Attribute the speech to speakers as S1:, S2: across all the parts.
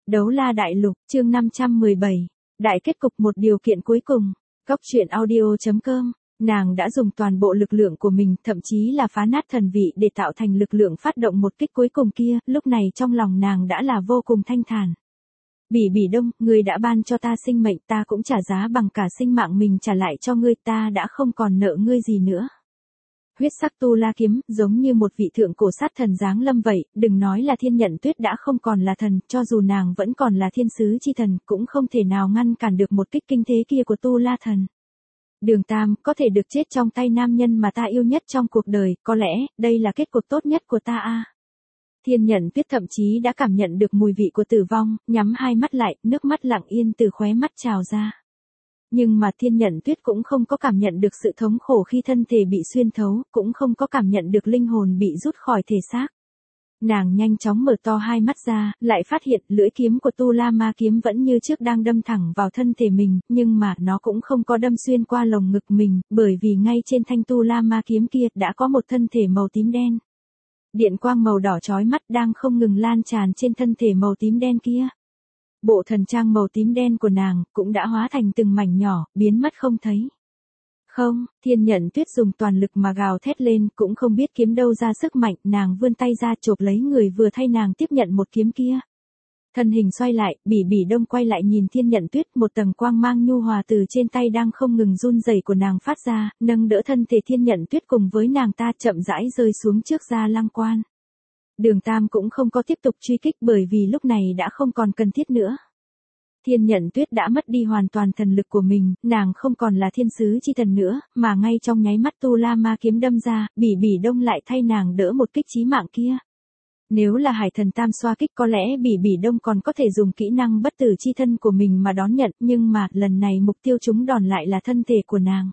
S1: Đấu la đại lục, chương 517. Đại kết cục một điều kiện cuối cùng. Góc truyện audio.com. Nàng đã dùng toàn bộ lực lượng của mình, thậm chí là phá nát thần vị để tạo thành lực lượng phát động một kích cuối cùng kia, lúc này trong lòng nàng đã là vô cùng thanh thản. Bỉ Đông, ngươi đã ban cho ta sinh mệnh, ta cũng trả giá bằng cả sinh mạng mình trả lại cho ngươi, ta đã không còn nợ ngươi gì nữa. Huyết sắc tu la kiếm, giống như một vị thượng cổ sát thần giáng lâm vậy, đừng nói là Thiên Nhận Tuyết đã không còn là thần, cho dù nàng vẫn còn là thiên sứ chi thần, cũng không thể nào ngăn cản được một kích kinh thế kia của tu la thần. Đường Tam, có thể được chết trong tay nam nhân mà ta yêu nhất trong cuộc đời, có lẽ, đây là kết cục tốt nhất của ta a. Thiên Nhận Tuyết thậm chí đã cảm nhận được mùi vị của tử vong, nhắm hai mắt lại, nước mắt lặng yên từ khóe mắt trào ra. Nhưng mà Thiên Nhận Tuyết cũng không có cảm nhận được sự thống khổ khi thân thể bị xuyên thấu, cũng không có cảm nhận được linh hồn bị rút khỏi thể xác. Nàng nhanh chóng mở to hai mắt ra, lại phát hiện lưỡi kiếm của Tu La Ma kiếm vẫn như trước đang đâm thẳng vào thân thể mình, nhưng mà nó cũng không có đâm xuyên qua lồng ngực mình, bởi vì ngay trên thanh Tu La Ma kiếm kia đã có một thân thể màu tím đen. Điện quang màu đỏ chói mắt đang không ngừng lan tràn trên thân thể màu tím đen kia. Bộ thần trang màu tím đen của nàng cũng đã hóa thành từng mảnh nhỏ, biến mất không thấy. Không, Thiên Nhận Tuyết dùng toàn lực mà gào thét lên, cũng không biết kiếm đâu ra sức mạnh, nàng vươn tay ra chộp lấy người vừa thay nàng tiếp nhận một kiếm kia. Thân hình xoay lại, Bỉ Đông quay lại nhìn Thiên Nhận Tuyết, một tầng quang mang nhu hòa từ trên tay đang không ngừng run rẩy của nàng phát ra, nâng đỡ thân thể Thiên Nhận Tuyết cùng với nàng ta chậm rãi rơi xuống trước Gia Lăng Quan. Đường Tam cũng không có tiếp tục truy kích bởi vì lúc này đã không còn cần thiết nữa. Thiên Nhận Tuyết đã mất đi hoàn toàn thần lực của mình, nàng không còn là thiên sứ chi thần nữa, mà ngay trong nháy mắt Tu La Ma kiếm đâm ra, Bỉ Đông lại thay nàng đỡ một kích chí mạng kia. Nếu là Hải Thần Tam xoa kích có lẽ Bỉ Đông còn có thể dùng kỹ năng bất tử chi thân của mình mà đón nhận, nhưng mà lần này mục tiêu chúng đòn lại là thân thể của nàng.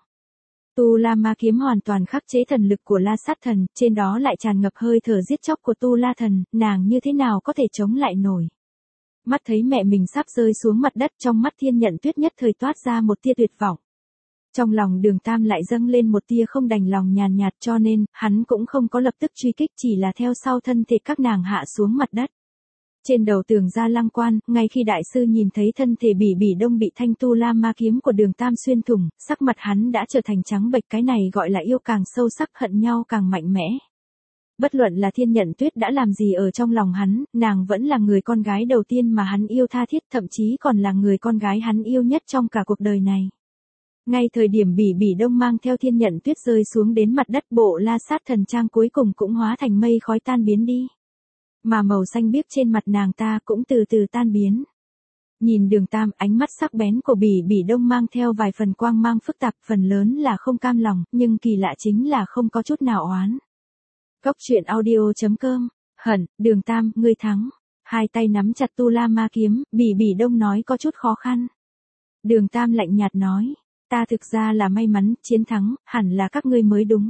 S1: Tu La Ma kiếm hoàn toàn khắc chế thần lực của La Sát Thần, trên đó lại tràn ngập hơi thở giết chóc của Tu La Thần, nàng như thế nào có thể chống lại nổi. Mắt thấy mẹ mình sắp rơi xuống mặt đất, trong mắt Thiên Nhận Tuyết nhất thời toát ra một tia tuyệt vọng. Trong lòng Đường Tam lại dâng lên một tia không đành lòng nhàn nhạt, cho nên, hắn cũng không có lập tức truy kích, chỉ là theo sau thân thể các nàng hạ xuống mặt đất. Trên đầu tường Gia Lăng Quan, ngay khi đại sư nhìn thấy thân thể Bỉ Đông bị thanh Tu La Ma kiếm của Đường Tam xuyên thủng, sắc mặt hắn đã trở thành trắng bệch, cái này gọi là yêu càng sâu sắc, hận nhau càng mạnh mẽ. Bất luận là Thiên Nhận Tuyết đã làm gì ở trong lòng hắn, nàng vẫn là người con gái đầu tiên mà hắn yêu tha thiết, thậm chí còn là người con gái hắn yêu nhất trong cả cuộc đời này. Ngay thời điểm Bỉ Đông mang theo Thiên Nhận Tuyết rơi xuống đến mặt đất, bộ La Sát Thần trang cuối cùng cũng hóa thành mây khói tan biến đi. Mà màu xanh biếc trên mặt nàng ta cũng từ từ tan biến. Nhìn Đường Tam, ánh mắt sắc bén của Bỉ Đông mang theo vài phần quang mang phức tạp, phần lớn là không cam lòng, nhưng kỳ lạ chính là không có chút nào oán. Góc truyện audio.com. Hận, Đường Tam, ngươi thắng. Hai tay nắm chặt Tu La Ma kiếm, Bỉ Đông nói có chút khó khăn. Đường Tam lạnh nhạt nói, ta thực ra là may mắn, chiến thắng, hẳn là các ngươi mới đúng.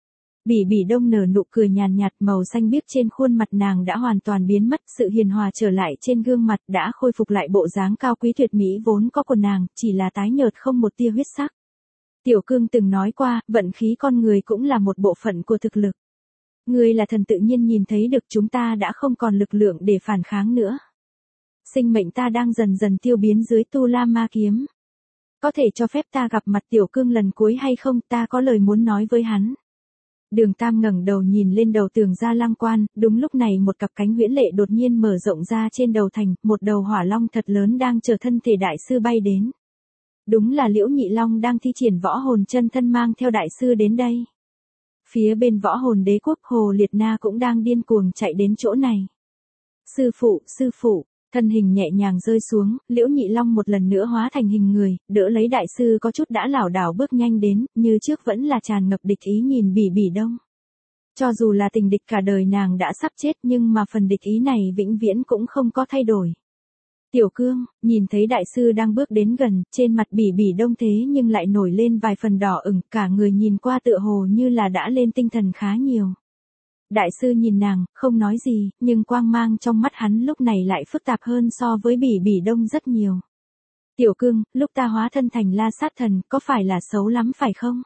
S1: Bỉ Đông nở nụ cười nhàn nhạt, màu xanh biếc trên khuôn mặt nàng đã hoàn toàn biến mất, sự hiền hòa trở lại trên gương mặt, đã khôi phục lại bộ dáng cao quý tuyệt mỹ vốn có của nàng, chỉ là tái nhợt không một tia huyết sắc. Tiểu Cương từng nói qua, vận khí con người cũng là một bộ phận của thực lực. Ngươi là thần tự nhiên nhìn thấy được, chúng ta đã không còn lực lượng để phản kháng nữa. Sinh mệnh ta đang dần dần tiêu biến dưới Tu La Ma kiếm. Có thể cho phép ta gặp mặt Tiểu Cương lần cuối hay không, ta có lời muốn nói với hắn. Đường Tam ngẩng đầu nhìn lên đầu tường Gia Lăng Quan, đúng lúc này một cặp cánh huyễn lệ đột nhiên mở rộng ra trên đầu thành, một đầu hỏa long thật lớn đang chờ thân thể đại sư bay đến. Đúng là Liễu Nhị Long đang thi triển võ hồn chân thân mang theo đại sư đến đây. Phía bên võ hồn đế quốc Hồ Liệt Na cũng đang điên cuồng chạy đến chỗ này. Sư phụ, thân hình nhẹ nhàng rơi xuống, Liễu Nhị Long một lần nữa hóa thành hình người, đỡ lấy đại sư có chút đã lảo đảo bước nhanh đến, như trước vẫn là tràn ngập địch ý nhìn Bỉ Đông. Cho dù là tình địch cả đời nàng đã sắp chết, nhưng mà phần địch ý này vĩnh viễn cũng không có thay đổi. Tiểu Cương, nhìn thấy đại sư đang bước đến gần, trên mặt Bỉ Đông thế nhưng lại nổi lên vài phần đỏ ửng, cả người nhìn qua tựa hồ như là đã lên tinh thần khá nhiều. Đại sư nhìn nàng, không nói gì, nhưng quang mang trong mắt hắn lúc này lại phức tạp hơn so với Bỉ Đông rất nhiều. Tiểu Cương, lúc ta hóa thân thành La Sát Thần, có phải là xấu lắm phải không?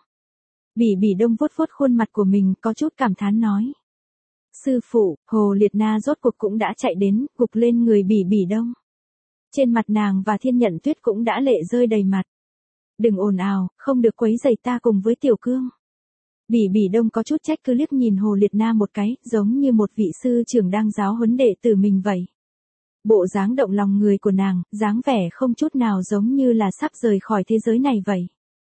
S1: Bỉ Đông vuốt vuốt khuôn mặt của mình, có chút cảm thán nói. Sư phụ, Hồ Liệt Na rốt cuộc cũng đã chạy đến, gục lên người Bỉ Đông. Trên mặt nàng và Thiên Nhận Tuyết cũng đã lệ rơi đầy mặt. Đừng ồn ào, không được quấy rầy ta cùng với Tiểu Cương. Bỉ Bỉ Đông có chút trách cứ liếc nhìn Hồ Liệt Na một cái, giống như một vị sư trưởng đang giáo huấn đệ tử mình vậy. Bộ dáng động lòng người của nàng, dáng vẻ không chút nào giống như là sắp rời khỏi thế giới này vậy.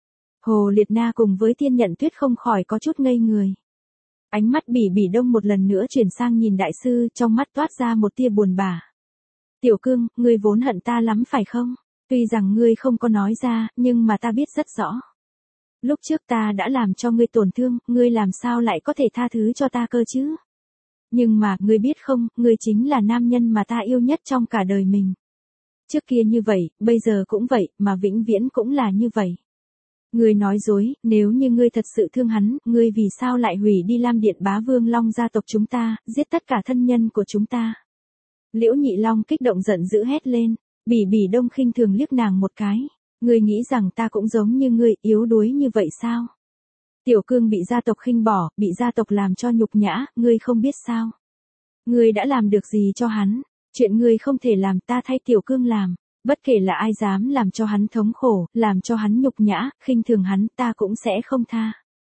S1: Hồ Liệt Na cùng với Thiên Nhận Tuyết không khỏi có chút ngây người. Ánh mắt Bỉ Bỉ Đông một lần nữa chuyển sang nhìn đại sư, trong mắt toát ra một tia buồn bã. Tiểu Cương, ngươi vốn hận ta lắm phải không? Tuy rằng ngươi không có nói ra, nhưng mà ta biết rất rõ. Lúc trước ta đã làm cho ngươi tổn thương, ngươi làm sao lại có thể tha thứ cho ta cơ chứ? Nhưng mà, ngươi biết không, ngươi chính là nam nhân mà ta yêu nhất trong cả đời mình. Trước kia như vậy, bây giờ cũng vậy, mà vĩnh viễn cũng là như vậy. Ngươi nói dối, nếu như ngươi thật sự thương hắn, ngươi vì sao lại hủy đi Lam Điện Bá Vương Long gia tộc chúng ta, giết tất cả thân nhân của chúng ta? Liễu Nhị Long kích động giận dữ hét lên, Bỉ Bỉ Đông khinh thường liếc nàng một cái. Ngươi nghĩ rằng ta cũng giống như ngươi, yếu đuối như vậy sao? Tiểu Cương bị gia tộc khinh bỏ, bị gia tộc làm cho nhục nhã, ngươi không biết sao? Ngươi đã làm được gì cho hắn? Chuyện ngươi không thể làm, ta thay Tiểu Cương làm. Bất kể là ai dám làm cho hắn thống khổ, làm cho hắn nhục nhã, khinh thường hắn, ta cũng sẽ không tha.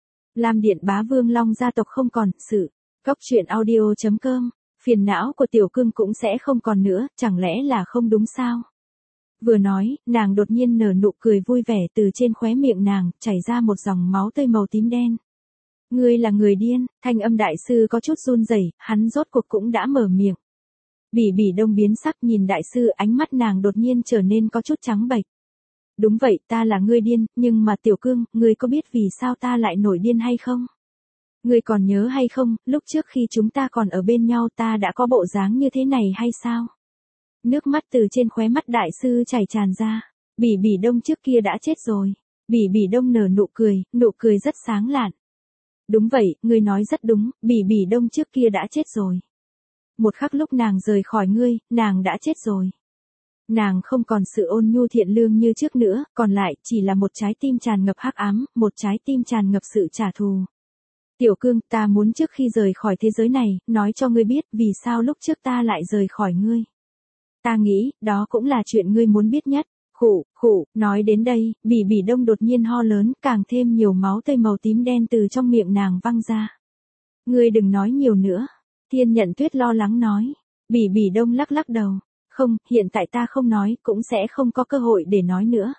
S1: Lam Điện Bá Vương Long gia tộc không còn, sự. Cốc truyện audio.com, phiền não của Tiểu Cương cũng sẽ không còn nữa, chẳng lẽ là không đúng sao? Vừa nói, nàng đột nhiên nở nụ cười vui vẻ, từ trên khóe miệng nàng, chảy ra một dòng máu tươi màu tím đen. Ngươi là người điên, thanh âm đại sư có chút run rẩy, hắn rốt cuộc cũng đã mở miệng. Bỉ Bỉ Đông biến sắc nhìn đại sư, ánh mắt nàng đột nhiên trở nên có chút trắng bệch. Đúng vậy, ta là ngươi điên, nhưng mà Tiểu Cương, ngươi có biết vì sao ta lại nổi điên hay không? Ngươi còn nhớ hay không, lúc trước khi chúng ta còn ở bên nhau ta đã có bộ dáng như thế này hay sao? Nước mắt từ trên khóe mắt đại sư chảy tràn ra. Bỉ Bỉ Đông trước kia đã chết rồi. Bỉ Bỉ Đông nở nụ cười rất sáng lạn. Đúng vậy, ngươi nói rất đúng, Bỉ Bỉ Đông trước kia đã chết rồi. Một khắc lúc nàng rời khỏi ngươi, nàng đã chết rồi. Nàng không còn sự ôn nhu thiện lương như trước nữa, còn lại chỉ là một trái tim tràn ngập hắc ám, một trái tim tràn ngập sự trả thù. Tiểu Cương, ta muốn trước khi rời khỏi thế giới này, nói cho ngươi biết vì sao lúc trước ta lại rời khỏi ngươi. Ta nghĩ, đó cũng là chuyện ngươi muốn biết nhất. Khụ, nói đến đây, Bỉ Bỉ Đông đột nhiên ho lớn, càng thêm nhiều máu tươi màu tím đen từ trong miệng nàng văng ra. Ngươi đừng nói nhiều nữa. Thiên Nhận Tuyết lo lắng nói. Bỉ Bỉ Đông lắc lắc đầu. Không, hiện tại ta không nói, cũng sẽ không có cơ hội để nói nữa.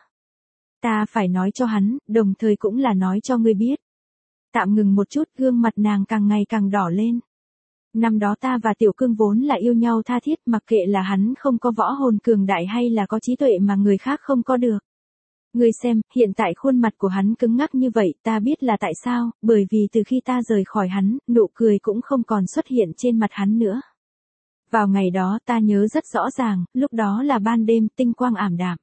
S1: Ta phải nói cho hắn, đồng thời cũng là nói cho ngươi biết. Tạm ngừng một chút, gương mặt nàng càng ngày càng đỏ lên. Năm đó ta và Tiểu Cương vốn là yêu nhau tha thiết, mặc kệ là hắn không có võ hồn cường đại hay là có trí tuệ mà người khác không có được. Ngươi xem, hiện tại khuôn mặt của hắn cứng ngắc như vậy, ta biết là tại sao, bởi vì từ khi ta rời khỏi hắn, nụ cười cũng không còn xuất hiện trên mặt hắn nữa. Vào ngày đó ta nhớ rất rõ ràng, lúc đó là ban đêm, tinh quang ảm đạm.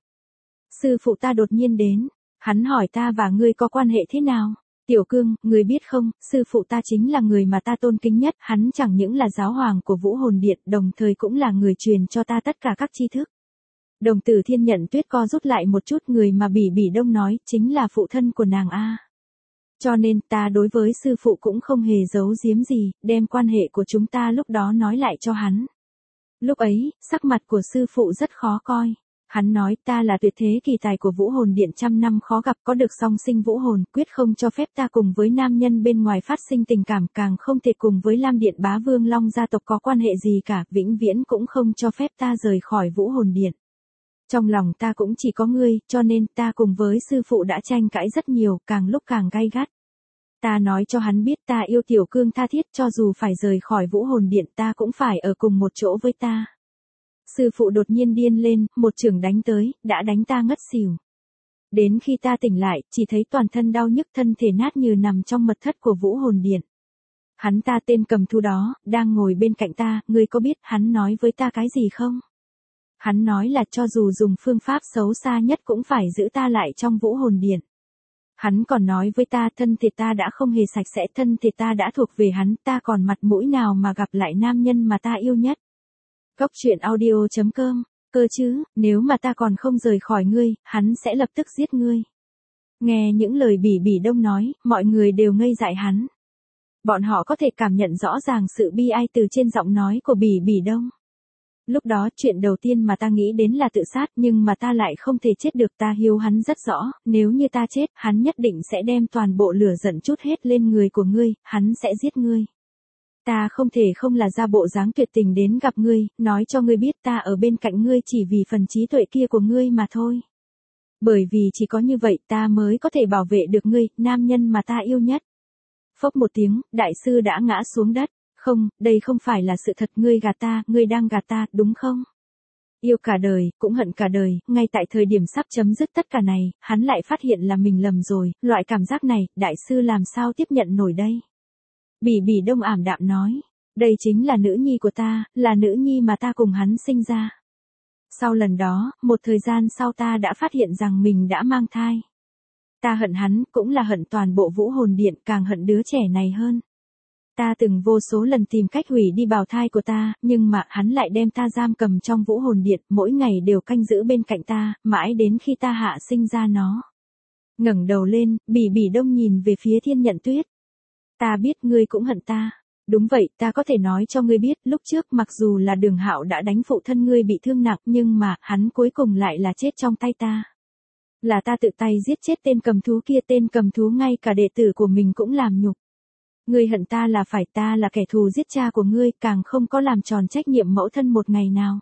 S1: Sư phụ ta đột nhiên đến, hắn hỏi ta và ngươi có quan hệ thế nào? Tiểu Cương, ngươi biết không, sư phụ ta chính là người mà ta tôn kính nhất, hắn chẳng những là giáo hoàng của Vũ Hồn Điện, đồng thời cũng là người truyền cho ta tất cả các tri thức. Đồng tử Thiên Nhận Tuyết co rút lại một chút, người mà Bỉ Bỉ Đông nói, chính là phụ thân của nàng a. Cho nên, ta đối với sư phụ cũng không hề giấu giếm gì, đem quan hệ của chúng ta lúc đó nói lại cho hắn. Lúc ấy, sắc mặt của sư phụ rất khó coi. Hắn nói ta là tuyệt thế kỳ tài của Vũ Hồn Điện, trăm năm khó gặp, có được song sinh vũ hồn, quyết không cho phép ta cùng với nam nhân bên ngoài phát sinh tình cảm, càng không thể cùng với Lam Điện Bá Vương Long gia tộc có quan hệ gì cả, vĩnh viễn cũng không cho phép ta rời khỏi Vũ Hồn Điện. Trong lòng ta cũng chỉ có ngươi, cho nên ta cùng với sư phụ đã tranh cãi rất nhiều, càng lúc càng gay gắt. Ta nói cho hắn biết ta yêu Tiểu Cương tha thiết, cho dù phải rời khỏi Vũ Hồn Điện ta cũng phải ở cùng một chỗ với ta. Sư phụ đột nhiên điên lên, một chưởng đánh tới, đã đánh ta ngất xỉu. Đến khi ta tỉnh lại, chỉ thấy toàn thân đau nhức, thân thể nát như nằm trong mật thất của Vũ Hồn Điện. Hắn ta tên cầm thú đó, đang ngồi bên cạnh ta, ngươi có biết hắn nói với ta cái gì không? Hắn nói là cho dù dùng phương pháp xấu xa nhất cũng phải giữ ta lại trong Vũ Hồn Điện. Hắn còn nói với ta thân thể ta đã không hề sạch sẽ, thân thể ta đã thuộc về hắn, ta còn mặt mũi nào mà gặp lại nam nhân mà ta yêu nhất. Cốc truyện audio.com, cơ chứ, nếu mà ta còn không rời khỏi ngươi, hắn sẽ lập tức giết ngươi. Nghe những lời Bỉ Bỉ Đông nói, mọi người đều ngây dại hắn. Bọn họ có thể cảm nhận rõ ràng sự bi ai từ trên giọng nói của Bỉ Bỉ Đông. Lúc đó chuyện đầu tiên mà ta nghĩ đến là tự sát, nhưng mà ta lại không thể chết được, ta hiếu hắn rất rõ, nếu như ta chết, hắn nhất định sẽ đem toàn bộ lửa giận trút hết lên người của ngươi, hắn sẽ giết ngươi. Ta không thể không là ra bộ dáng tuyệt tình đến gặp ngươi, nói cho ngươi biết ta ở bên cạnh ngươi chỉ vì phần trí tuệ kia của ngươi mà thôi. Bởi vì chỉ có như vậy ta mới có thể bảo vệ được ngươi, nam nhân mà ta yêu nhất. Phốc một tiếng, đại sư đã ngã xuống đất. Không, đây không phải là sự thật, ngươi gạt ta, ngươi đang gạt ta, đúng không? Yêu cả đời, cũng hận cả đời, ngay tại thời điểm sắp chấm dứt tất cả này, hắn lại phát hiện là mình lầm rồi, loại cảm giác này, đại sư làm sao tiếp nhận nổi đây? Bỉ Bỉ Đông ảm đạm nói, đây chính là nữ nhi của ta, là nữ nhi mà ta cùng hắn sinh ra. Sau lần đó, một thời gian sau ta đã phát hiện rằng mình đã mang thai. Ta hận hắn, cũng là hận toàn bộ Vũ Hồn Điện, càng hận đứa trẻ này hơn. Ta từng vô số lần tìm cách hủy đi bào thai của ta, nhưng mà hắn lại đem ta giam cầm trong Vũ Hồn Điện, mỗi ngày đều canh giữ bên cạnh ta, mãi đến khi ta hạ sinh ra nó. Ngẩng đầu lên, Bỉ Bỉ Đông nhìn về phía Thiên Nhận Tuyết. Ta biết ngươi cũng hận ta. Đúng vậy, ta có thể nói cho ngươi biết, lúc trước mặc dù là Đường Hạo đã đánh phụ thân ngươi bị thương nặng, nhưng mà, hắn cuối cùng lại là chết trong tay ta. Là ta tự tay giết chết tên cầm thú kia, tên cầm thú ngay cả đệ tử của mình cũng làm nhục. Ngươi hận ta là phải, ta là kẻ thù giết cha của ngươi, càng không có làm tròn trách nhiệm mẫu thân một ngày nào.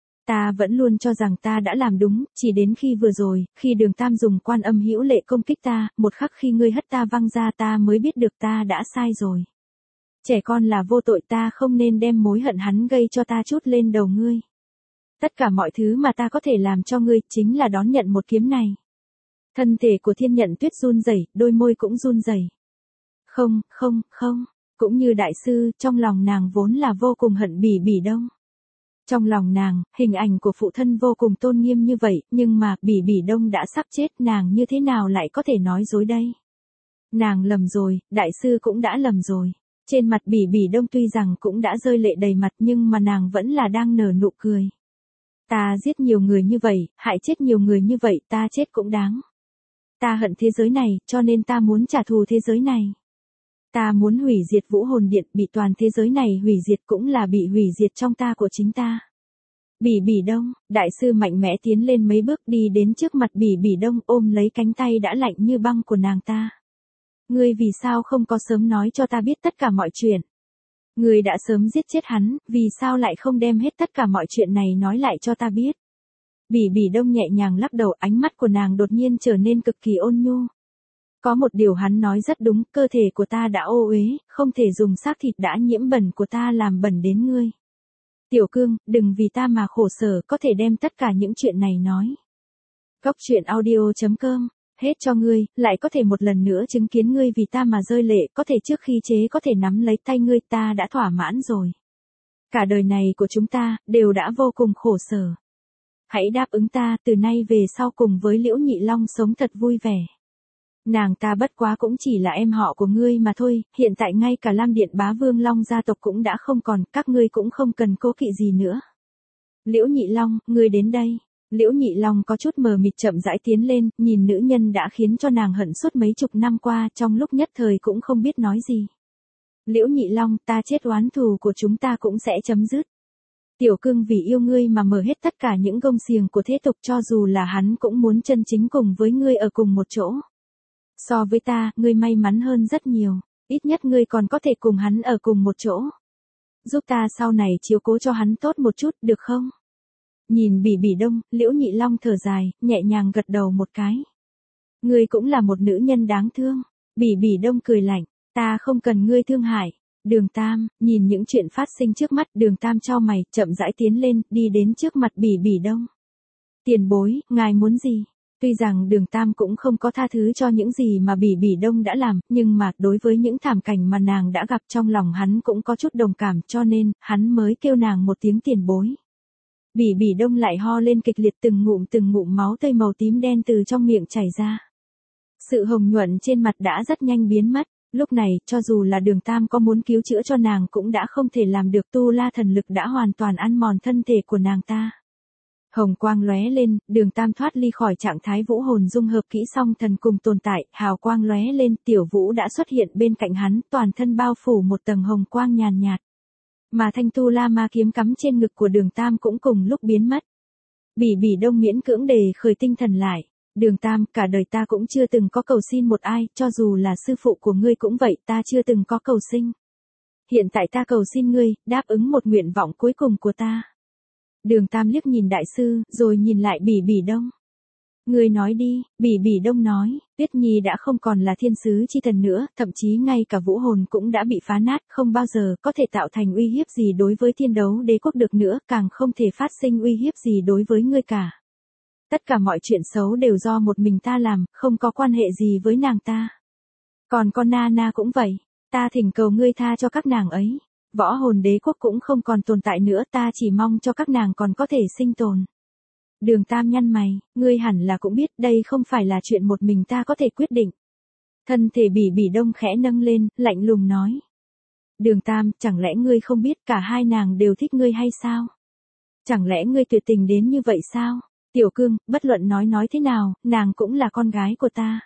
S1: Ta vẫn luôn cho rằng ta đã làm đúng, chỉ đến khi vừa rồi, khi Đường Tam dùng Quan Âm Hữu Lệ công kích ta, một khắc khi ngươi hất ta văng ra ta mới biết được ta đã sai rồi. Trẻ con là vô tội, ta không nên đem mối hận hắn gây cho ta trút lên đầu ngươi. Tất cả mọi thứ mà ta có thể làm cho ngươi chính là đón nhận một kiếm này. Thân thể của Thiên Nhận Tuyết run rẩy, đôi môi cũng run rẩy. Không, không, không, cũng như đại sư, trong lòng nàng vốn là vô cùng hận Bỉ Bỉ Đông. Trong lòng nàng, hình ảnh của phụ thân vô cùng tôn nghiêm như vậy, nhưng mà Bỉ Bỉ Đông đã sắp chết, nàng như thế nào lại có thể nói dối đây? Nàng lầm rồi, đại sư cũng đã lầm rồi. Trên mặt Bỉ Bỉ Đông tuy rằng cũng đã rơi lệ đầy mặt nhưng mà nàng vẫn là đang nở nụ cười. Ta giết nhiều người như vậy, hại chết nhiều người như vậy, ta chết cũng đáng. Ta hận thế giới này, cho nên ta muốn trả thù thế giới này. Ta muốn hủy diệt Vũ Hồn Điện, bị toàn thế giới này hủy diệt cũng là bị hủy diệt trong ta của chính ta. Bỉ Bỉ Đông, đại sư mạnh mẽ tiến lên mấy bước đi đến trước mặt Bỉ Bỉ Đông ôm lấy cánh tay đã lạnh như băng của nàng ta. Ngươi vì sao không có sớm nói cho ta biết tất cả mọi chuyện? Ngươi đã sớm giết chết hắn, vì sao lại không đem hết tất cả mọi chuyện này nói lại cho ta biết? Bỉ Bỉ Đông nhẹ nhàng lắc đầu, ánh mắt của nàng đột nhiên trở nên cực kỳ ôn nhu. Có một điều hắn nói rất đúng, cơ thể của ta đã ô uế, không thể dùng xác thịt đã nhiễm bẩn của ta làm bẩn đến ngươi. Tiểu Cương, đừng vì ta mà khổ sở, có thể đem tất cả những chuyện này nói. Góc truyện audio.com, hết cho ngươi, lại có thể một lần nữa chứng kiến ngươi vì ta mà rơi lệ, có thể trước khi chế có thể nắm lấy tay ngươi, ta đã thỏa mãn rồi. Cả đời này của chúng ta, đều đã vô cùng khổ sở. Hãy đáp ứng ta, từ nay về sau cùng với Liễu Nhị Long sống thật vui vẻ. Nàng ta bất quá cũng chỉ là em họ của ngươi mà thôi, hiện tại ngay cả Lam Điện Bá Vương Long gia tộc cũng đã không còn, các ngươi cũng không cần cố kỵ gì nữa. Liễu Nhị Long, ngươi đến đây. Liễu Nhị Long có chút mờ mịt chậm rãi tiến lên, nhìn nữ nhân đã khiến cho nàng hận suốt mấy chục năm qua, trong lúc nhất thời cũng không biết nói gì. Liễu Nhị Long, ta chết oán thù của chúng ta cũng sẽ chấm dứt. Tiểu Cương vì yêu ngươi mà mở hết tất cả những gông xiềng của thế tục, cho dù là hắn cũng muốn chân chính cùng với ngươi ở cùng một chỗ. So với ta, ngươi may mắn hơn rất nhiều, ít nhất ngươi còn có thể cùng hắn ở cùng một chỗ. Giúp ta sau này chiếu cố cho hắn tốt một chút, được không? Nhìn Bỉ Bỉ Đông, Liễu Nhị Long thở dài, nhẹ nhàng gật đầu một cái. Ngươi cũng là một nữ nhân đáng thương. Bỉ Bỉ Đông cười lạnh, ta không cần ngươi thương hại. Đường Tam, nhìn những chuyện phát sinh trước mắt, Đường Tam chau mày, chậm rãi tiến lên, đi đến trước mặt Bỉ Bỉ Đông. Tiền bối, ngài muốn gì? Tuy rằng Đường Tam cũng không có tha thứ cho những gì mà Bỉ Bỉ Đông đã làm, nhưng mà đối với những thảm cảnh mà nàng đã gặp trong lòng hắn cũng có chút đồng cảm, cho nên, hắn mới kêu nàng một tiếng tiền bối. Bỉ Bỉ Đông lại ho lên kịch liệt, từng ngụm máu tươi màu tím đen từ trong miệng chảy ra. Sự hồng nhuận trên mặt đã rất nhanh biến mất, lúc này, cho dù là Đường Tam có muốn cứu chữa cho nàng cũng đã không thể làm được, tu la thần lực đã hoàn toàn ăn mòn thân thể của nàng ta. Hồng quang lóe lên, Đường Tam thoát ly khỏi trạng thái vũ hồn dung hợp kỹ song thần cùng tồn tại, hào quang lóe lên, Tiểu Vũ đã xuất hiện bên cạnh hắn, toàn thân bao phủ một tầng hồng quang nhàn nhạt. Mà thanh tu la ma kiếm cắm trên ngực của Đường Tam cũng cùng lúc biến mất. Bỉ Bỉ Đông miễn cưỡng đề khởi tinh thần lại. Đường Tam, cả đời ta cũng chưa từng có cầu xin một ai, cho dù là sư phụ của ngươi cũng vậy, ta chưa từng có cầu xin. Hiện tại ta cầu xin ngươi, đáp ứng một nguyện vọng cuối cùng của ta. Đường Tam liếc nhìn đại sư, rồi nhìn lại Bỉ Bỉ Đông. Ngươi nói đi, Bỉ Bỉ Đông nói, Tuyết Nhi đã không còn là thiên sứ chi thần nữa, thậm chí ngay cả vũ hồn cũng đã bị phá nát, không bao giờ có thể tạo thành uy hiếp gì đối với Thiên Đấu Đế quốc được nữa, càng không thể phát sinh uy hiếp gì đối với ngươi cả. Tất cả mọi chuyện xấu đều do một mình ta làm, không có quan hệ gì với nàng ta. Còn con Nana cũng vậy, ta thỉnh cầu ngươi tha cho các nàng ấy. Võ hồn đế quốc cũng không còn tồn tại nữa, ta chỉ mong cho các nàng còn có thể sinh tồn. Đường Tam nhăn mày, ngươi hẳn là cũng biết đây không phải là chuyện một mình ta có thể quyết định. Thân thể Bỉ Bỉ Đông khẽ nâng lên, lạnh lùng nói. Đường Tam, chẳng lẽ ngươi không biết cả hai nàng đều thích ngươi hay sao? Chẳng lẽ ngươi tuyệt tình đến như vậy sao? Tiểu Cương, bất luận nói thế nào, nàng cũng là con gái của ta.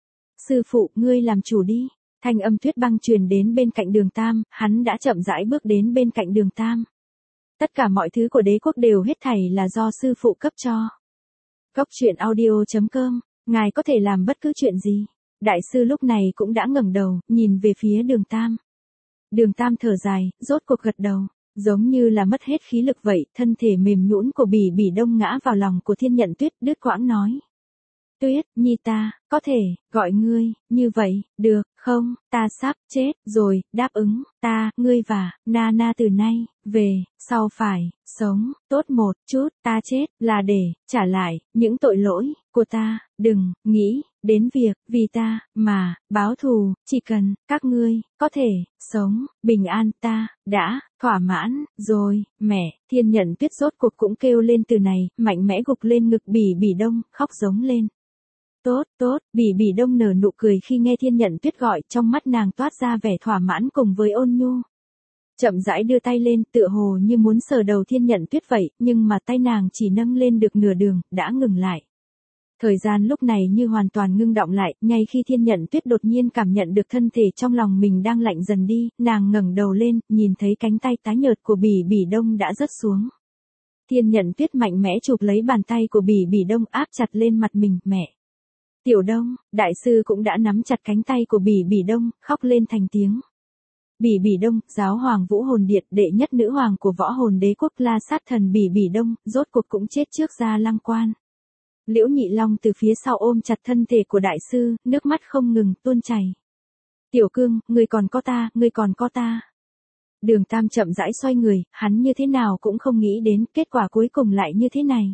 S1: Sư phụ, ngươi làm chủ đi. Thanh âm Tuyết Băng truyền đến bên cạnh Đường Tam, hắn đã chậm rãi bước đến bên cạnh Đường Tam. Tất cả mọi thứ của đế quốc đều hết thảy là do sư phụ cấp cho. Cốc truyện audio.com, ngài có thể làm bất cứ chuyện gì. Đại sư lúc này cũng đã ngẩng đầu, nhìn về phía Đường Tam. Đường Tam thở dài, rốt cuộc gật đầu. Giống như là mất hết khí lực vậy, thân thể mềm nhũn của Bỉ Bỉ Đông ngã vào lòng của Thiên Nhận Tuyết, đứt quãng nói. Tuyết, Nhi ta, có thể, gọi ngươi, như vậy, được, không, ta sắp chết, rồi, đáp ứng, ta, ngươi và, Nana từ nay, về, sau phải, sống, tốt một chút, ta chết, là để, trả lại, những tội lỗi, của ta, đừng, nghĩ, đến việc, vì ta, mà, báo thù, chỉ cần, các ngươi, có thể, sống, bình an, ta, đã, thỏa mãn, rồi, mẹ, Thiên Nhận Tuyết rốt cuộc cũng kêu lên từ này, mạnh mẽ gục lên ngực Bỉ Bỉ Đông, khóc giống lên. Tốt, tốt, Bỉ Bỉ Đông nở nụ cười khi nghe Thiên Nhận Tuyết gọi, trong mắt nàng toát ra vẻ thỏa mãn cùng với ôn nhu. Chậm rãi đưa tay lên, tựa hồ như muốn sờ đầu Thiên Nhận Tuyết vậy, nhưng mà tay nàng chỉ nâng lên được nửa đường, đã ngừng lại. Thời gian lúc này như hoàn toàn ngưng đọng lại, ngay khi Thiên Nhận Tuyết đột nhiên cảm nhận được thân thể trong lòng mình đang lạnh dần đi, nàng ngẩng đầu lên, nhìn thấy cánh tay tái nhợt của Bỉ Bỉ Đông đã rớt xuống. Thiên Nhận Tuyết mạnh mẽ chụp lấy bàn tay của Bỉ Bỉ Đông áp chặt lên mặt mình, mẹ. Tiểu Đông, đại sư cũng đã nắm chặt cánh tay của Bỉ Bỉ Đông, khóc lên thành tiếng. Bỉ Bỉ Đông, giáo hoàng Vũ Hồn Điện, đệ nhất nữ hoàng của võ hồn đế quốc La Sát Thần Bỉ Bỉ Đông, rốt cuộc cũng chết trước Gia Lăng Quan. Liễu Nhị Long từ phía sau ôm chặt thân thể của đại sư, nước mắt không ngừng tuôn chảy. Tiểu Cương, ngươi còn có ta, ngươi còn có ta. Đường Tam chậm rãi xoay người, hắn như thế nào cũng không nghĩ đến kết quả cuối cùng lại như thế này.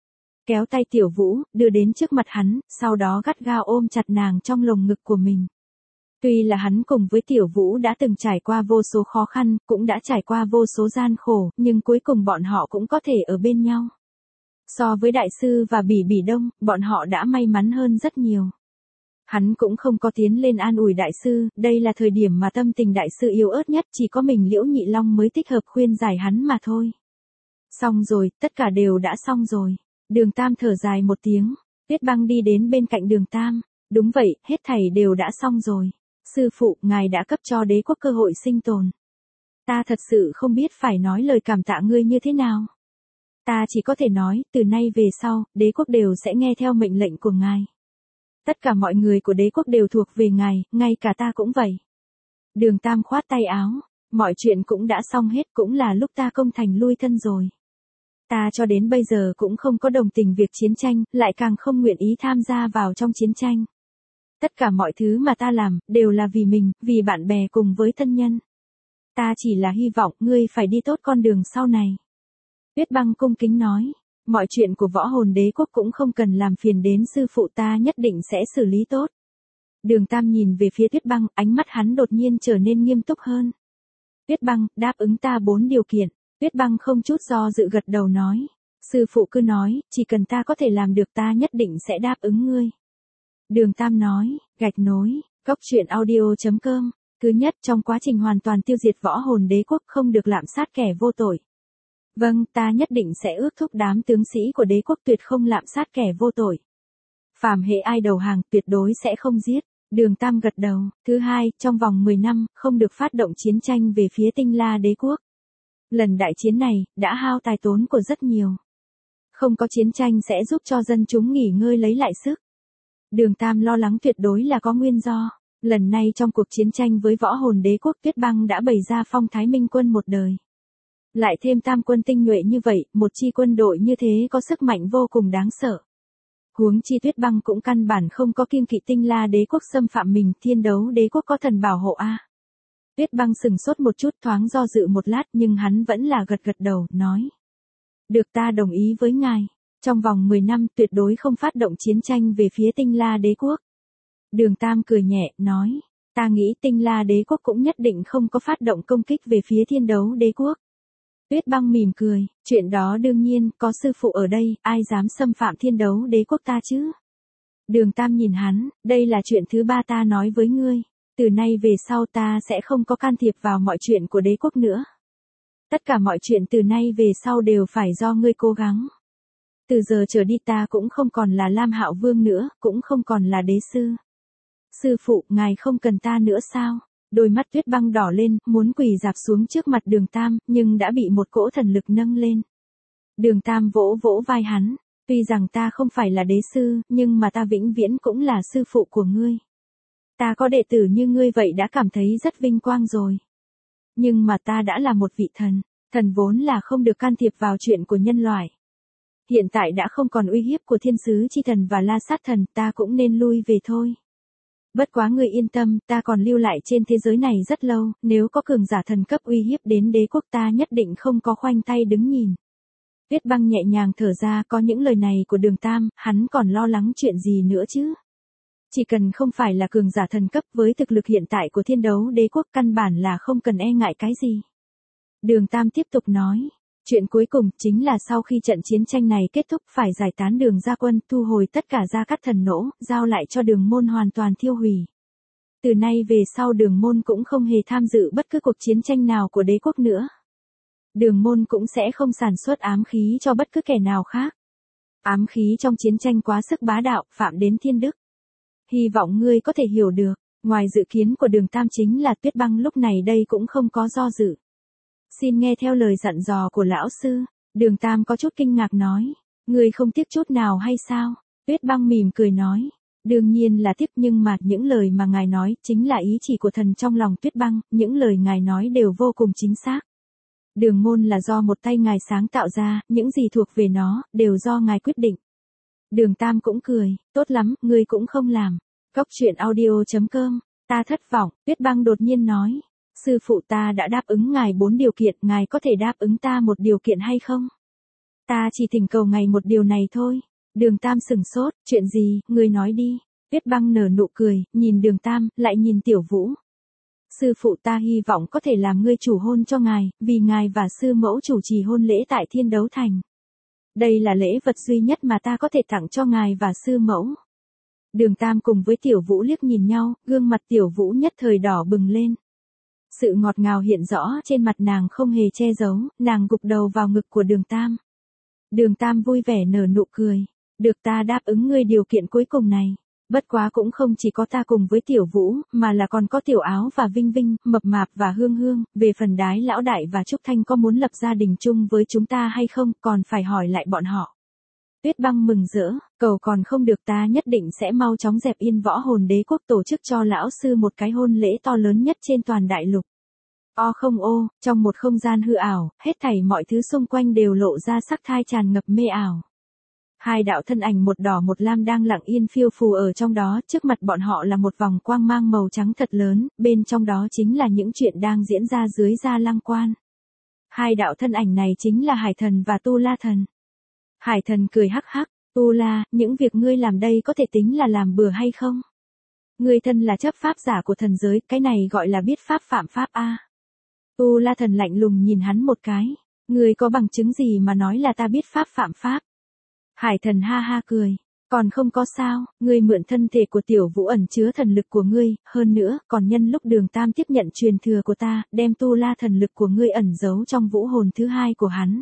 S1: Kéo tay Tiểu Vũ, đưa đến trước mặt hắn, sau đó gắt gao ôm chặt nàng trong lồng ngực của mình. Tuy là hắn cùng với Tiểu Vũ đã từng trải qua vô số khó khăn, cũng đã trải qua vô số gian khổ, nhưng cuối cùng bọn họ cũng có thể ở bên nhau. So với đại sư và Bỉ Bỉ Đông, bọn họ đã may mắn hơn rất nhiều. Hắn cũng không có tiến lên an ủi đại sư, đây là thời điểm mà tâm tình đại sư yếu ớt nhất, chỉ có mình Liễu Nhị Long mới thích hợp khuyên giải hắn mà thôi. Xong rồi, tất cả đều đã xong rồi. Đường Tam thở dài một tiếng, Tuyết Băng đi đến bên cạnh Đường Tam. Đúng vậy, hết thảy đều đã xong rồi. Sư phụ, ngài đã cấp cho đế quốc cơ hội sinh tồn. Ta thật sự không biết phải nói lời cảm tạ ngươi như thế nào. Ta chỉ có thể nói, từ nay về sau, đế quốc đều sẽ nghe theo mệnh lệnh của ngài. Tất cả mọi người của đế quốc đều thuộc về ngài, ngay cả ta cũng vậy. Đường Tam khoát tay áo, mọi chuyện cũng đã xong hết, cũng là lúc ta công thành lui thân rồi. Ta cho đến bây giờ cũng không có đồng tình việc chiến tranh, lại càng không nguyện ý tham gia vào trong chiến tranh. Tất cả mọi thứ mà ta làm, đều là vì mình, vì bạn bè cùng với thân nhân. Ta chỉ là hy vọng ngươi phải đi tốt con đường sau này. Tuyết Băng cung kính nói, mọi chuyện của võ hồn đế quốc cũng không cần làm phiền đến sư phụ, ta nhất định sẽ xử lý tốt. Đường Tam nhìn về phía Tuyết Băng, ánh mắt hắn đột nhiên trở nên nghiêm túc hơn. Tuyết Băng, đáp ứng ta 4 điều kiện. Tuyết Băng không chút do dự gật đầu nói. Sư phụ cứ nói, chỉ cần ta có thể làm được ta nhất định sẽ đáp ứng ngươi. Đường Tam nói, gạch nối, cốc truyện audio.com. Thứ nhất, trong quá trình hoàn toàn tiêu diệt võ hồn đế quốc không được lạm sát kẻ vô tội. Vâng, ta nhất định sẽ ước thúc đám tướng sĩ của đế quốc tuyệt không lạm sát kẻ vô tội. Phàm hệ ai đầu hàng tuyệt đối sẽ không giết. Đường Tam gật đầu. Thứ hai, trong vòng 10 năm, không được phát động chiến tranh về phía Tinh La đế quốc. Lần đại chiến này, đã hao tài tốn của rất nhiều. Không có chiến tranh sẽ giúp cho dân chúng nghỉ ngơi lấy lại sức. Đường Tam lo lắng tuyệt đối là có nguyên do. Lần này trong cuộc chiến tranh với võ hồn đế quốc, Tuyết Băng đã bày ra phong thái minh quân một đời. Lại thêm tam quân tinh nhuệ như vậy, một chi quân đội như thế có sức mạnh vô cùng đáng sợ. Huống chi Tuyết Băng cũng căn bản không có kiêng kỵ Tinh La đế quốc xâm phạm mình, Thiên Đấu đế quốc có thần bảo hộ a. Tuyết Băng sừng sốt một chút, thoáng do dự một lát, nhưng hắn vẫn là gật gật đầu, nói. Được, ta đồng ý với ngài. Trong vòng 10 năm tuyệt đối không phát động chiến tranh về phía Tinh La đế quốc. Đường Tam cười nhẹ, nói. Ta nghĩ Tinh La đế quốc cũng nhất định không có phát động công kích về phía Thiên Đấu đế quốc. Tuyết Băng mỉm cười, chuyện đó đương nhiên, có sư phụ ở đây, ai dám xâm phạm Thiên Đấu đế quốc ta chứ? Đường Tam nhìn hắn, đây là chuyện thứ 3 ta nói với ngươi. Từ nay về sau ta sẽ không có can thiệp vào mọi chuyện của đế quốc nữa. Tất cả mọi chuyện từ nay về sau đều phải do ngươi cố gắng. Từ giờ trở đi ta cũng không còn là Lam Hạo Vương nữa, cũng không còn là đế sư. Sư phụ, ngài không cần ta nữa sao? Đôi mắt Tuyết Băng đỏ lên, muốn quỳ rạp xuống trước mặt Đường Tam, nhưng đã bị một cỗ thần lực nâng lên. Đường Tam vỗ vỗ vai hắn, tuy rằng ta không phải là đế sư, nhưng mà ta vĩnh viễn cũng là sư phụ của ngươi. Ta có đệ tử như ngươi vậy đã cảm thấy rất vinh quang rồi. Nhưng mà ta đã là một vị thần, thần vốn là không được can thiệp vào chuyện của nhân loại. Hiện tại đã không còn uy hiếp của thiên sứ chi thần và la sát thần, ta cũng nên lui về thôi. Bất quá ngươi yên tâm, ta còn lưu lại trên thế giới này rất lâu, nếu có cường giả thần cấp uy hiếp đến đế quốc ta nhất định không có khoanh tay đứng nhìn. Tuyết Băng nhẹ nhàng thở ra, có những lời này của Đường Tam, hắn còn lo lắng chuyện gì nữa chứ? Chỉ cần không phải là cường giả thần cấp, với thực lực hiện tại của Thiên Đấu đế quốc căn bản là không cần e ngại cái gì. Đường Tam tiếp tục nói. Chuyện cuối cùng chính là sau khi trận chiến tranh này kết thúc phải giải tán Đường gia quân, thu hồi tất cả gia cát thần nỗ, giao lại cho Đường môn hoàn toàn thiêu hủy. Từ nay về sau Đường môn cũng không hề tham dự bất cứ cuộc chiến tranh nào của đế quốc nữa. Đường môn cũng sẽ không sản xuất ám khí cho bất cứ kẻ nào khác. Ám khí trong chiến tranh quá sức bá đạo, phạm đến thiên đức. Hy vọng ngươi có thể hiểu được, ngoài dự kiến của Đường Tam chính là Tuyết Băng lúc này đây cũng không có do dự. Xin nghe theo lời dặn dò của lão sư. Đường Tam có chút kinh ngạc nói. Ngươi không tiếc chút nào hay sao? Tuyết Băng mỉm cười nói. Đương nhiên là tiếc, nhưng mà những lời mà ngài nói chính là ý chỉ của thần trong lòng Tuyết Băng, những lời ngài nói đều vô cùng chính xác. Đường môn là do một tay ngài sáng tạo ra, những gì thuộc về nó, đều do ngài quyết định. Đường Tam cũng cười, tốt lắm, ngươi cũng không làm. Cóc truyện audio.com, ta thất vọng, Tuyết Băng đột nhiên nói. Sư phụ, ta đã đáp ứng ngài 4 điều kiện, ngài có thể đáp ứng ta một điều kiện hay không? Ta chỉ thỉnh cầu ngài một điều này thôi. Đường Tam sừng sốt, chuyện gì, ngươi nói đi. Tuyết Băng nở nụ cười, nhìn Đường Tam, lại nhìn Tiểu Vũ. Sư phụ, ta hy vọng có thể làm ngươi chủ hôn cho ngài, vì ngài và sư mẫu chủ trì hôn lễ tại Thiên Đấu Thành. Đây là lễ vật duy nhất mà ta có thể tặng cho ngài và sư mẫu. Đường Tam cùng với Tiểu Vũ liếc nhìn nhau, gương mặt Tiểu Vũ nhất thời đỏ bừng lên. Sự ngọt ngào hiện rõ trên mặt nàng không hề che giấu, nàng gục đầu vào ngực của Đường Tam. Đường Tam vui vẻ nở nụ cười. Được, ta đáp ứng ngươi điều kiện cuối cùng này. Bất quá cũng không chỉ có ta cùng với Tiểu Vũ, mà là còn có Tiểu Áo và Vinh Vinh, Mập Mạp và Hương Hương, về phần Đái Lão Đại và Trúc Thanh có muốn lập gia đình chung với chúng ta hay không, còn phải hỏi lại bọn họ. Tuyết Băng mừng rỡ, cầu còn không được, ta nhất định sẽ mau chóng dẹp yên võ hồn đế quốc, tổ chức cho lão sư một cái hôn lễ to lớn nhất trên toàn đại lục. O không ô, trong một không gian hư ảo, hết thảy mọi thứ xung quanh đều lộ ra sắc thái tràn ngập mê ảo. Hai đạo thân ảnh một đỏ một lam đang lặng yên phiêu phù ở trong đó, trước mặt bọn họ là một vòng quang mang màu trắng thật lớn, bên trong đó chính là những chuyện đang diễn ra dưới Gia Lăng Quan. Hai đạo thân ảnh này chính là Hải Thần và Tu La Thần. Hải Thần cười hắc hắc, Tu La, những việc ngươi làm đây có thể tính là làm bừa hay không? Ngươi thân là chấp pháp giả của thần giới, cái này gọi là biết pháp phạm pháp a. Tu La Thần lạnh lùng nhìn hắn một cái, ngươi có bằng chứng gì mà nói là ta biết pháp phạm pháp? Hải Thần ha ha cười, còn không có sao, ngươi mượn thân thể của Tiểu Vũ ẩn chứa thần lực của ngươi, hơn nữa, còn nhân lúc Đường Tam tiếp nhận truyền thừa của ta, đem Tu La thần lực của ngươi ẩn giấu trong vũ hồn thứ hai của hắn.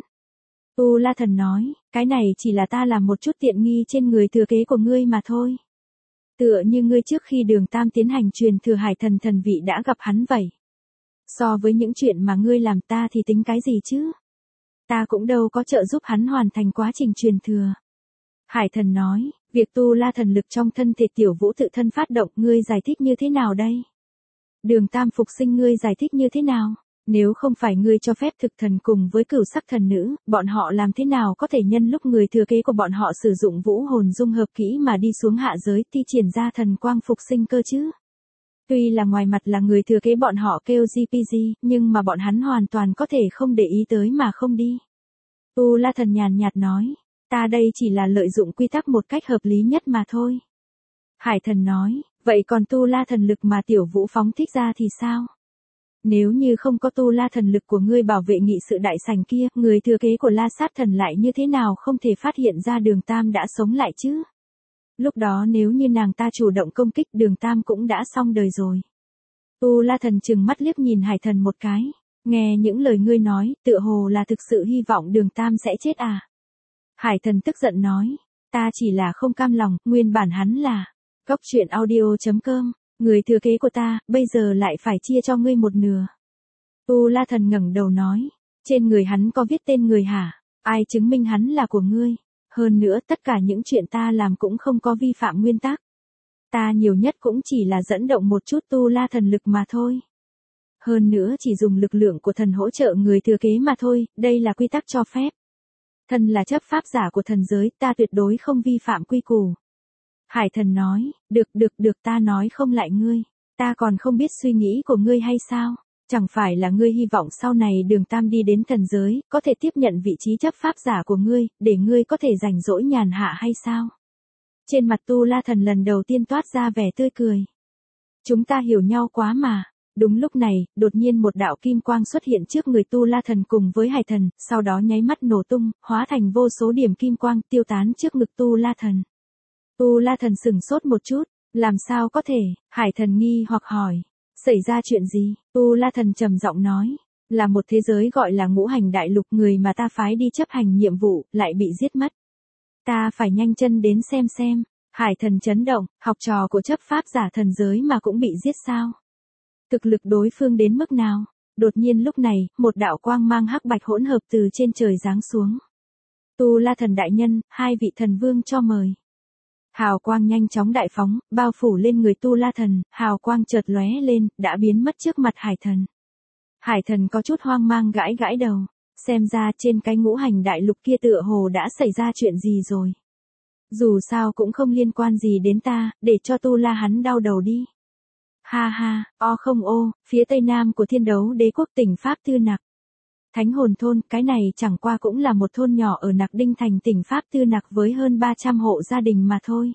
S1: Tu La Thần nói, cái này chỉ là ta làm một chút tiện nghi trên người thừa kế của ngươi mà thôi. Tựa như ngươi trước khi Đường Tam tiến hành truyền thừa Hải Thần thần vị đã gặp hắn vậy. So với những chuyện mà ngươi làm ta thì tính cái gì chứ? Ta cũng đâu có trợ giúp hắn hoàn thành quá trình truyền thừa. Hải thần nói, việc tu la thần lực trong thân thể tiểu vũ tự thân phát động ngươi giải thích như thế nào đây? Đường Tam phục sinh ngươi giải thích như thế nào? Nếu không phải ngươi cho phép thực thần cùng với cửu sắc thần nữ, bọn họ làm thế nào có thể nhân lúc người thừa kế của bọn họ sử dụng vũ hồn dung hợp kỹ mà đi xuống hạ giới thi triển ra thần quang phục sinh cơ chứ? Tuy là ngoài mặt là người thừa kế bọn họ kêu GPG, nhưng mà bọn hắn hoàn toàn có thể không để ý tới mà không đi. Tu La Thần nhàn nhạt nói, ta đây chỉ là lợi dụng quy tắc một cách hợp lý nhất mà thôi. Hải thần nói, vậy còn Tu La Thần lực mà tiểu vũ phóng thích ra thì sao? Nếu như không có Tu La Thần lực của ngươi bảo vệ nghị sự đại sảnh kia, người thừa kế của La Sát Thần lại như thế nào không thể phát hiện ra Đường Tam đã sống lại chứ? Lúc đó nếu như nàng ta chủ động công kích Đường Tam cũng đã xong đời rồi. Tu La Thần trừng mắt liếc nhìn Hải thần một cái. Nghe những lời ngươi nói, tựa hồ là thực sự hy vọng Đường Tam sẽ chết à? Hải thần tức giận nói, ta chỉ là không cam lòng, nguyên bản hắn là Cốc Truyện Audio.com, người thừa kế của ta, bây giờ lại phải chia cho ngươi một nửa. Tu La Thần ngẩng đầu nói, trên người hắn có viết tên người hả? Ai chứng minh hắn là của ngươi? Hơn nữa tất cả những chuyện ta làm cũng không có vi phạm nguyên tắc. Ta nhiều nhất cũng chỉ là dẫn động một chút Tu La Thần lực mà thôi. Hơn nữa chỉ dùng lực lượng của thần hỗ trợ người thừa kế mà thôi, đây là quy tắc cho phép. Thần là chấp pháp giả của thần giới, ta tuyệt đối không vi phạm quy củ. Hải thần nói, được ta nói không lại ngươi. Ta còn không biết suy nghĩ của ngươi hay sao? Chẳng phải là ngươi hy vọng sau này Đường Tam đi đến thần giới, có thể tiếp nhận vị trí chấp pháp giả của ngươi, để ngươi có thể rảnh rỗi nhàn hạ hay sao? Trên mặt Tu La Thần lần đầu tiên toát ra vẻ tươi cười. Chúng ta hiểu nhau quá mà. Đúng lúc này, đột nhiên một đạo kim quang xuất hiện trước người Tu La Thần cùng với Hải thần, sau đó nháy mắt nổ tung, hóa thành vô số điểm kim quang tiêu tán trước ngực Tu La Thần. Tu La Thần sửng sốt một chút, làm sao có thể? Hải thần nghi hoặc hỏi, xảy ra chuyện gì? Tu La Thần trầm giọng nói, là một thế giới gọi là Ngũ Hành Đại Lục, người mà ta phái đi chấp hành nhiệm vụ, lại bị giết mất. Ta phải nhanh chân đến xem. Hải thần chấn động, học trò của chấp pháp giả thần giới mà cũng bị giết sao? Thực lực đối phương đến mức nào? Đột nhiên lúc này, một đạo quang mang hắc bạch hỗn hợp từ trên trời giáng xuống. Tu La Thần đại nhân, hai vị thần vương cho mời. Hào quang nhanh chóng đại phóng, bao phủ lên người Tu La Thần, hào quang chợt lóe lên, đã biến mất trước mặt Hải thần. Hải thần có chút hoang mang gãi đầu, xem ra trên cái Ngũ Hành Đại Lục kia tựa hồ đã xảy ra chuyện gì rồi. Dù sao cũng không liên quan gì đến ta, để cho Tu La hắn đau đầu đi. Ha ha, không phía tây nam của Thiên Đấu Đế quốc tỉnh Pháp Tư Nặc. Thánh Hồn Thôn, cái này chẳng qua cũng là một thôn nhỏ ở Nặc Đinh thành tỉnh Pháp Tư Nặc với hơn 300 hộ gia đình mà thôi.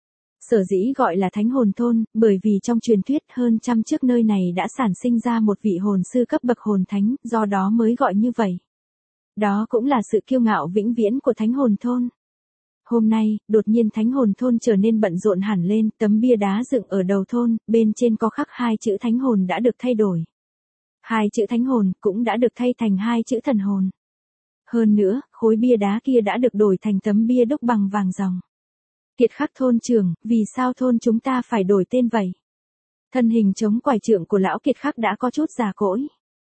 S1: Sở dĩ gọi là Thánh Hồn Thôn, bởi vì trong truyền thuyết hơn trăm trước nơi này đã sản sinh ra một vị hồn sư cấp bậc hồn thánh, do đó mới gọi như vậy. Đó cũng là sự kiêu ngạo vĩnh viễn của Thánh Hồn Thôn. Hôm nay, đột nhiên Thánh Hồn Thôn trở nên bận rộn hẳn lên, tấm bia đá dựng ở đầu thôn, bên trên có khắc hai chữ Thánh Hồn đã được thay đổi. Hai chữ Thánh Hồn cũng đã được thay thành hai chữ Thần Hồn. Hơn nữa, khối bia đá kia đã được đổi thành tấm bia đúc bằng vàng ròng. Kiệt Khắc thôn trưởng, vì sao thôn chúng ta phải đổi tên vậy? Thân hình chống quải trượng của lão Kiệt Khắc đã có chút già cỗi.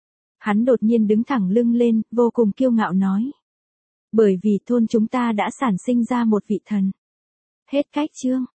S1: Hắn đột nhiên đứng thẳng lưng lên, vô cùng kiêu ngạo nói. Bởi vì thôn chúng ta đã sản sinh ra một vị thần. Hết cách chương.